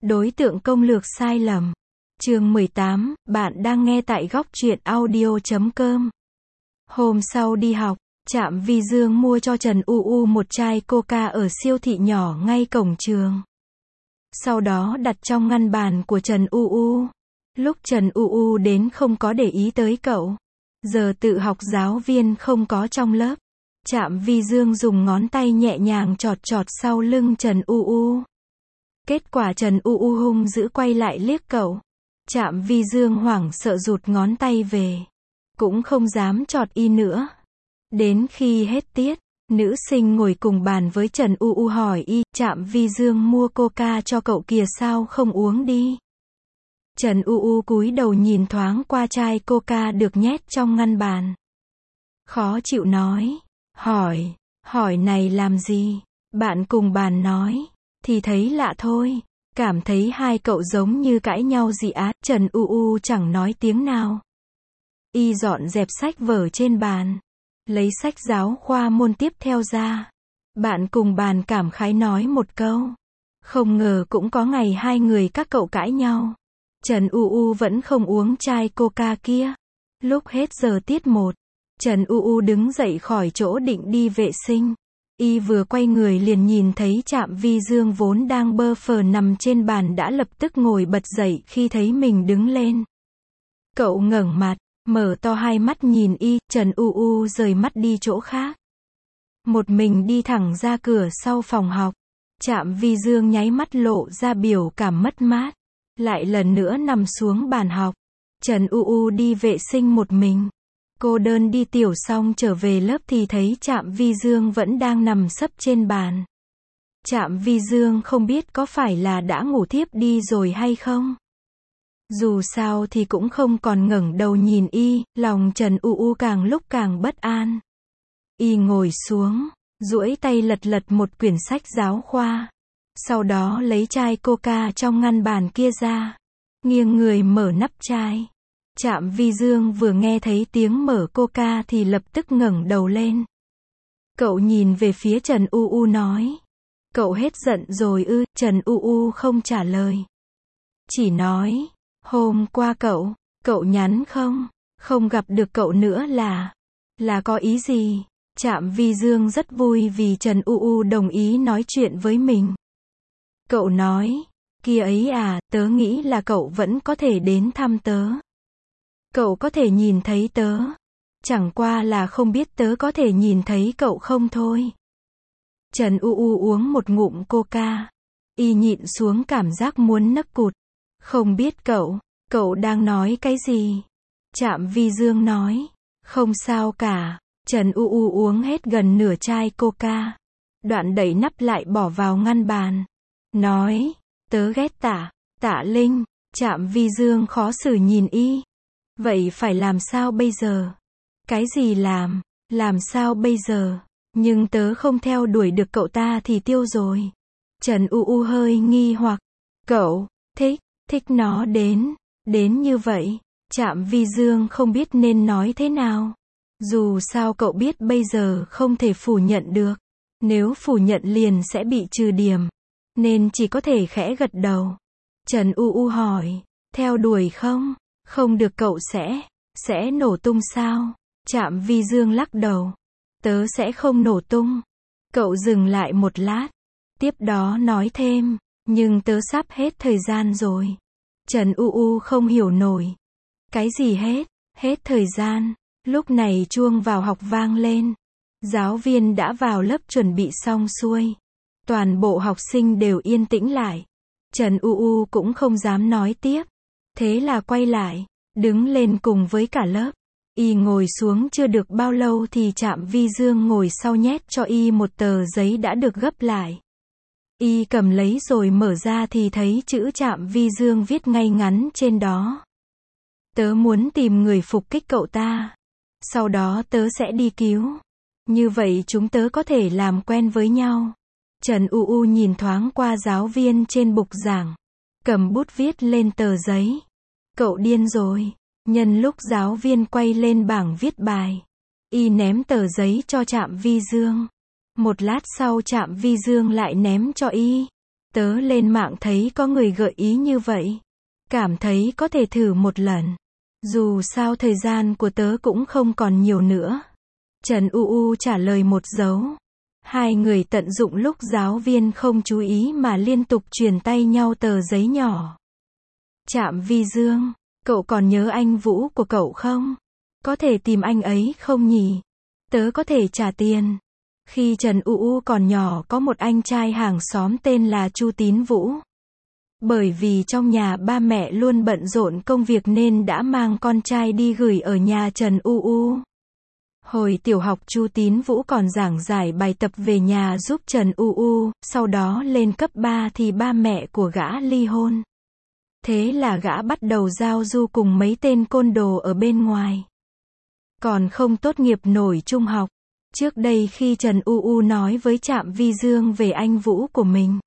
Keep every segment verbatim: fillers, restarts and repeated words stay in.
Đối tượng công lược sai lầm. Chương mười tám, bạn đang nghe tại góc truyện audio chấm com. Hôm sau đi học, Trạm Vi Dương mua cho Trần U U một chai coca ở siêu thị nhỏ ngay cổng trường. Sau đó đặt trong ngăn bàn của Trần U U. Lúc Trần U U đến không có để ý tới cậu. Giờ tự học giáo viên không có trong lớp. Trạm Vi Dương dùng ngón tay nhẹ nhàng chọt chọt sau lưng Trần U U. Kết quả Trần U U hung dữ quay lại liếc cậu. Trạm Vi Dương hoảng sợ rụt ngón tay về. Cũng không dám chọt y nữa. Đến khi hết tiết, nữ sinh ngồi cùng bàn với Trần U U hỏi y, Trạm Vi Dương mua coca cho cậu kìa sao không uống đi. Trần U U cúi đầu nhìn thoáng qua chai coca được nhét trong ngăn bàn. Khó chịu nói, hỏi, hỏi này làm gì? Bạn cùng bàn nói, thì thấy lạ thôi, cảm thấy hai cậu giống như cãi nhau gì á. Trần U U chẳng nói tiếng nào. Y dọn dẹp sách vở trên bàn, lấy sách giáo khoa môn tiếp theo ra. Bạn cùng bàn cảm khái nói một câu, không ngờ cũng có ngày hai người các cậu cãi nhau. Trần U U vẫn không uống chai coca kia. Lúc hết giờ tiết một, Trần U U đứng dậy khỏi chỗ định đi vệ sinh. Y vừa quay người liền nhìn thấy Trạm Vi Dương vốn đang bơ phờ nằm trên bàn đã lập tức ngồi bật dậy khi thấy mình đứng lên. Cậu ngẩng mặt, mở to hai mắt nhìn y. Trần U U rời mắt đi chỗ khác. Một mình đi thẳng ra cửa sau phòng học. Trạm Vi Dương nháy mắt lộ ra biểu cảm mất mát. Lại lần nữa nằm xuống bàn học. Trần U U đi vệ sinh một mình. Cô đơn đi tiểu xong trở về lớp thì thấy Trạm Vi Dương vẫn đang nằm sấp trên bàn. Trạm Vi Dương không biết có phải là đã ngủ thiếp đi rồi hay không. Dù sao thì cũng không còn ngẩng đầu nhìn y, lòng Trần U U càng lúc càng bất an. Y ngồi xuống, duỗi tay lật lật một quyển sách giáo khoa. Sau đó lấy chai coca trong ngăn bàn kia ra. Nghiêng người mở nắp chai. Trạm Vi Dương vừa nghe thấy tiếng mở coca thì lập tức ngẩng đầu lên. Cậu nhìn về phía Trần U U nói. Cậu hết giận rồi ư? Trần U U không trả lời. Chỉ nói, hôm qua cậu, cậu nhắn không? Không gặp được cậu nữa là, là có ý gì? Trạm Vi Dương rất vui vì Trần U U đồng ý nói chuyện với mình. Cậu nói, kia ấy à, tớ nghĩ là cậu vẫn có thể đến thăm tớ. Cậu có thể nhìn thấy tớ. Chẳng qua là không biết tớ có thể nhìn thấy cậu không thôi. Trần U U uống một ngụm coca. Y nhịn xuống cảm giác muốn nấc cụt. Không biết cậu, cậu đang nói cái gì? Trạm Vi Dương nói, không sao cả. Trần U U uống hết gần nửa chai coca. Đoạn đẩy nắp lại bỏ vào ngăn bàn. Nói, tớ ghét Tạ, Tạ Linh. Trạm Vi Dương khó xử nhìn y. Vậy phải làm sao bây giờ? Cái gì làm? Làm sao bây giờ? Nhưng tớ không theo đuổi được cậu ta thì tiêu rồi. Trần U U hơi nghi hoặc. Cậu, thích, thích nó đến, đến như vậy. Trạm Vi Dương không biết nên nói thế nào. Dù sao cậu biết bây giờ không thể phủ nhận được. Nếu phủ nhận liền sẽ bị trừ điểm. Nên chỉ có thể khẽ gật đầu. Trần U U hỏi, theo đuổi không? Không được cậu sẽ, sẽ nổ tung sao? Trạm Vi Dương lắc đầu. Tớ sẽ không nổ tung. Cậu dừng lại một lát. Tiếp đó nói thêm, nhưng tớ sắp hết thời gian rồi. Trần U U không hiểu nổi. Cái gì hết? Hết thời gian. Lúc này chuông vào học vang lên. Giáo viên đã vào lớp chuẩn bị xong xuôi. Toàn bộ học sinh đều yên tĩnh lại. Trần U U cũng không dám nói tiếp. Thế là quay lại, đứng lên cùng với cả lớp. Y ngồi xuống chưa được bao lâu thì Trạm Vi Dương ngồi sau nhét cho y một tờ giấy đã được gấp lại. Y cầm lấy rồi mở ra thì thấy chữ Trạm Vi Dương viết ngay ngắn trên đó. Tớ muốn tìm người phục kích cậu ta. Sau đó tớ sẽ đi cứu. Như vậy chúng tớ có thể làm quen với nhau. Trần U U nhìn thoáng qua giáo viên trên bục giảng. Cầm bút viết lên tờ giấy. Cậu điên rồi. Nhân lúc giáo viên quay lên bảng viết bài, y ném tờ giấy cho Trạm Vi Dương. Một lát sau Trạm Vi Dương lại ném cho y. Tớ lên mạng thấy có người gợi ý như vậy. Cảm thấy có thể thử một lần. Dù sao thời gian của tớ cũng không còn nhiều nữa. Trần U U trả lời một dấu. Hai người tận dụng lúc giáo viên không chú ý mà liên tục truyền tay nhau tờ giấy nhỏ. Trạm Vi Dương, cậu còn nhớ anh Vũ của cậu không? Có thể tìm anh ấy không nhỉ? Tớ có thể trả tiền. Khi Trần U U còn nhỏ có một anh trai hàng xóm tên là Chu Tín Vũ. Bởi vì trong nhà ba mẹ luôn bận rộn công việc nên đã mang con trai đi gửi ở nhà Trần U U. Hồi tiểu học Chu Tín Vũ còn giảng giải bài tập về nhà giúp Trần U U, sau đó lên cấp ba thì ba mẹ của gã ly hôn. Thế là gã bắt đầu giao du cùng mấy tên côn đồ ở bên ngoài. Còn không tốt nghiệp nổi trung học. Trước đây khi Trần U U nói với Trạm Vi Dương về anh Vũ của mình,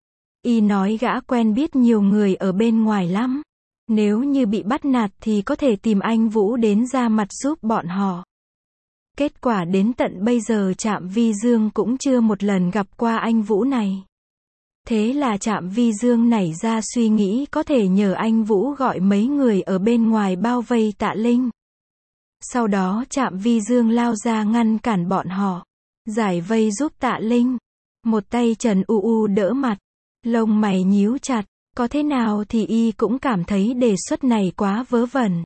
y nói gã quen biết nhiều người ở bên ngoài lắm. Nếu như bị bắt nạt thì có thể tìm anh Vũ đến ra mặt giúp bọn họ. Kết quả đến tận bây giờ Trạm Vi Dương cũng chưa một lần gặp qua anh Vũ này. Thế là Trạm Vi Dương nảy ra suy nghĩ có thể nhờ anh Vũ gọi mấy người ở bên ngoài bao vây Tạ Linh. Sau đó Trạm Vi Dương lao ra ngăn cản bọn họ, giải vây giúp Tạ Linh. Một tay Trần U U đỡ mặt, lông mày nhíu chặt, có thế nào thì y cũng cảm thấy đề xuất này quá vớ vẩn.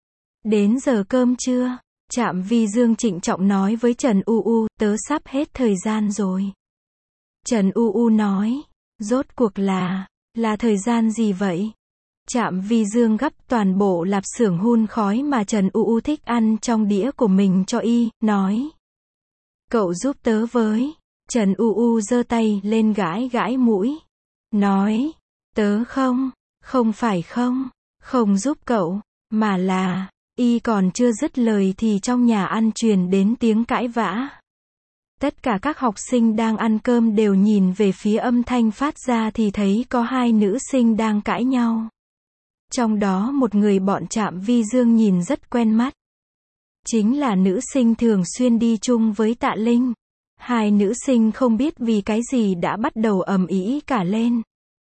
Đến giờ cơm trưa, Trạm Vi Dương trịnh trọng nói với Trần U U, tớ sắp hết thời gian rồi. Trần U U nói, rốt cuộc là, là thời gian gì vậy? Trạm Vi Dương gắp toàn bộ lạp xưởng hun khói mà Trần U U thích ăn trong đĩa của mình cho y, nói. Cậu giúp tớ với. Trần U U giơ tay lên gãi gãi mũi. Nói, tớ không, không phải không, không giúp cậu, mà là, y còn chưa dứt lời thì trong nhà ăn truyền đến tiếng cãi vã. Tất cả các học sinh đang ăn cơm đều nhìn về phía âm thanh phát ra thì thấy có hai nữ sinh đang cãi nhau. Trong đó một người bọn Trạm Vi Dương nhìn rất quen mắt. Chính là nữ sinh thường xuyên đi chung với Tạ Linh. Hai nữ sinh không biết vì cái gì đã bắt đầu ầm ĩ cả lên.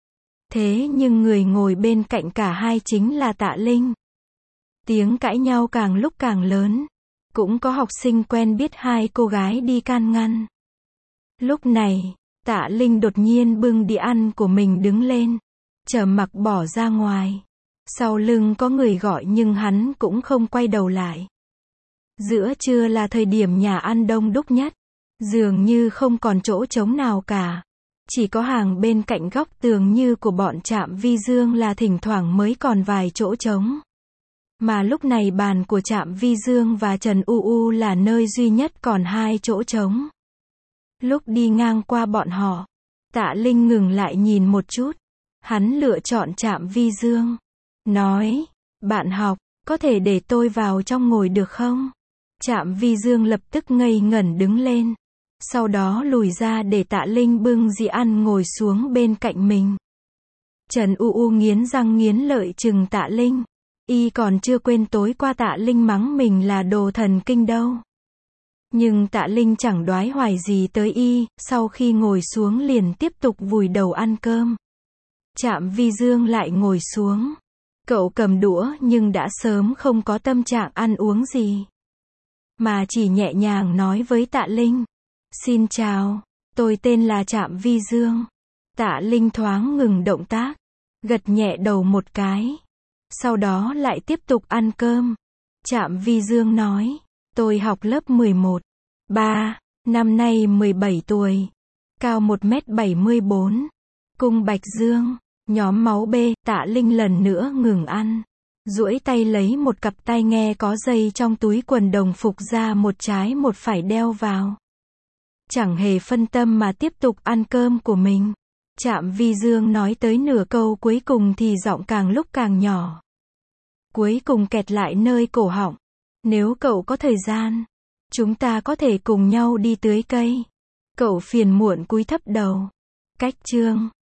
Thế nhưng người ngồi bên cạnh cả hai chính là Tạ Linh. Tiếng cãi nhau càng lúc càng lớn. Cũng có học sinh quen biết hai cô gái đi can ngăn. Lúc này, Tạ Linh đột nhiên bưng đĩa ăn của mình đứng lên. Trầm mặc bỏ ra ngoài. Sau lưng có người gọi nhưng hắn cũng không quay đầu lại. Giữa trưa là thời điểm nhà ăn đông đúc nhất. Dường như không còn chỗ trống nào cả. Chỉ có hàng bên cạnh góc tường như của bọn Trạm Vi Dương là thỉnh thoảng mới còn vài chỗ trống. Mà lúc này bàn của Trạm Vi Dương và Trần U U là nơi duy nhất còn hai chỗ trống. Lúc đi ngang qua bọn họ, Tạ Linh ngừng lại nhìn một chút. Hắn lựa chọn Trạm Vi Dương. Nói, bạn học, có thể để tôi vào trong ngồi được không? Trạm Vi Dương lập tức ngây ngẩn đứng lên. Sau đó lùi ra để Tạ Linh bưng dĩa ăn ngồi xuống bên cạnh mình. Trần U U nghiến răng nghiến lợi chừng Tạ Linh. Y còn chưa quên tối qua Tạ Linh mắng mình là đồ thần kinh đâu. Nhưng Tạ Linh chẳng đoái hoài gì tới y, sau khi ngồi xuống liền tiếp tục vùi đầu ăn cơm. Trạm Vi Dương lại ngồi xuống. Cậu cầm đũa nhưng đã sớm không có tâm trạng ăn uống gì. Mà chỉ nhẹ nhàng nói với Tạ Linh. Xin chào, tôi tên là Trạm Vi Dương. Tạ Linh thoáng ngừng động tác. Gật nhẹ đầu một cái. Sau đó lại tiếp tục ăn cơm. Trạm Vi Dương nói. Tôi học lớp mười một. Ba, năm nay mười bảy tuổi. Cao một mét bảy mươi bốn. Cung Bạch Dương. Nhóm máu B. Tạ Linh lần nữa ngừng ăn. Duỗi tay lấy một cặp tai nghe có dây trong túi quần đồng phục ra một trái một phải đeo vào. Chẳng hề phân tâm mà tiếp tục ăn cơm của mình. Trạm Vi Dương nói tới nửa câu cuối cùng thì giọng càng lúc càng nhỏ. Cuối cùng kẹt lại nơi cổ họng. Nếu cậu có thời gian, chúng ta có thể cùng nhau đi tưới cây. Cậu phiền muộn cúi thấp đầu. Cách chương